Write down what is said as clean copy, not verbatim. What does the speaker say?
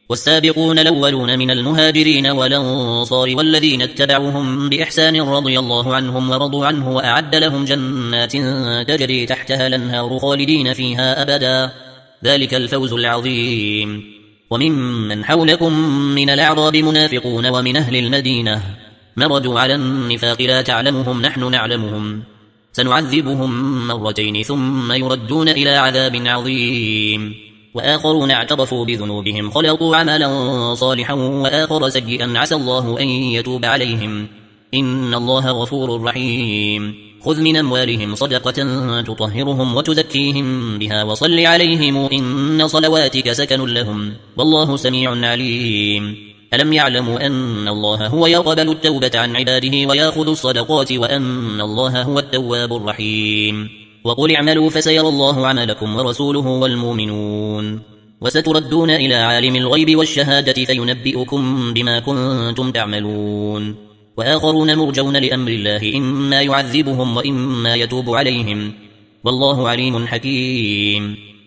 والسابقون الأولون من المهاجرين والأنصار والذين اتبعوهم بإحسان رضي الله عنهم ورضوا عنه وأعد لهم جنات تجري تحتها الأنهار خالدين فيها أبدا، ذلك الفوز العظيم. وممن حولكم من الأعراب منافقون ومن أهل المدينة مرجوا على النفاق لا تعلمهم نحن نعلمهم، سنعذبهم مرتين ثم يردون إلى عذاب عظيم. وآخرون اعترفوا بذنوبهم خلطوا عملا صالحا وآخر سيئا عسى الله أن يتوب عليهم، إن الله غفور رحيم. خذ من أموالهم صدقة تطهرهم وتزكيهم بها وصل عليهم إن صلواتك سكن لهم والله سميع عليم. ألم يعلموا أن الله هو يقبل التوبة عن عباده ويأخذ الصدقات وأن الله هو التواب الرحيم. وقل اعملوا فسيرى الله عملكم ورسوله والمؤمنون وستردون إلى عالم الغيب والشهادة فينبئكم بما كنتم تعملون. وآخرون مرجون لأمر الله إما يعذبهم وإما يتوب عليهم والله عليم حكيم.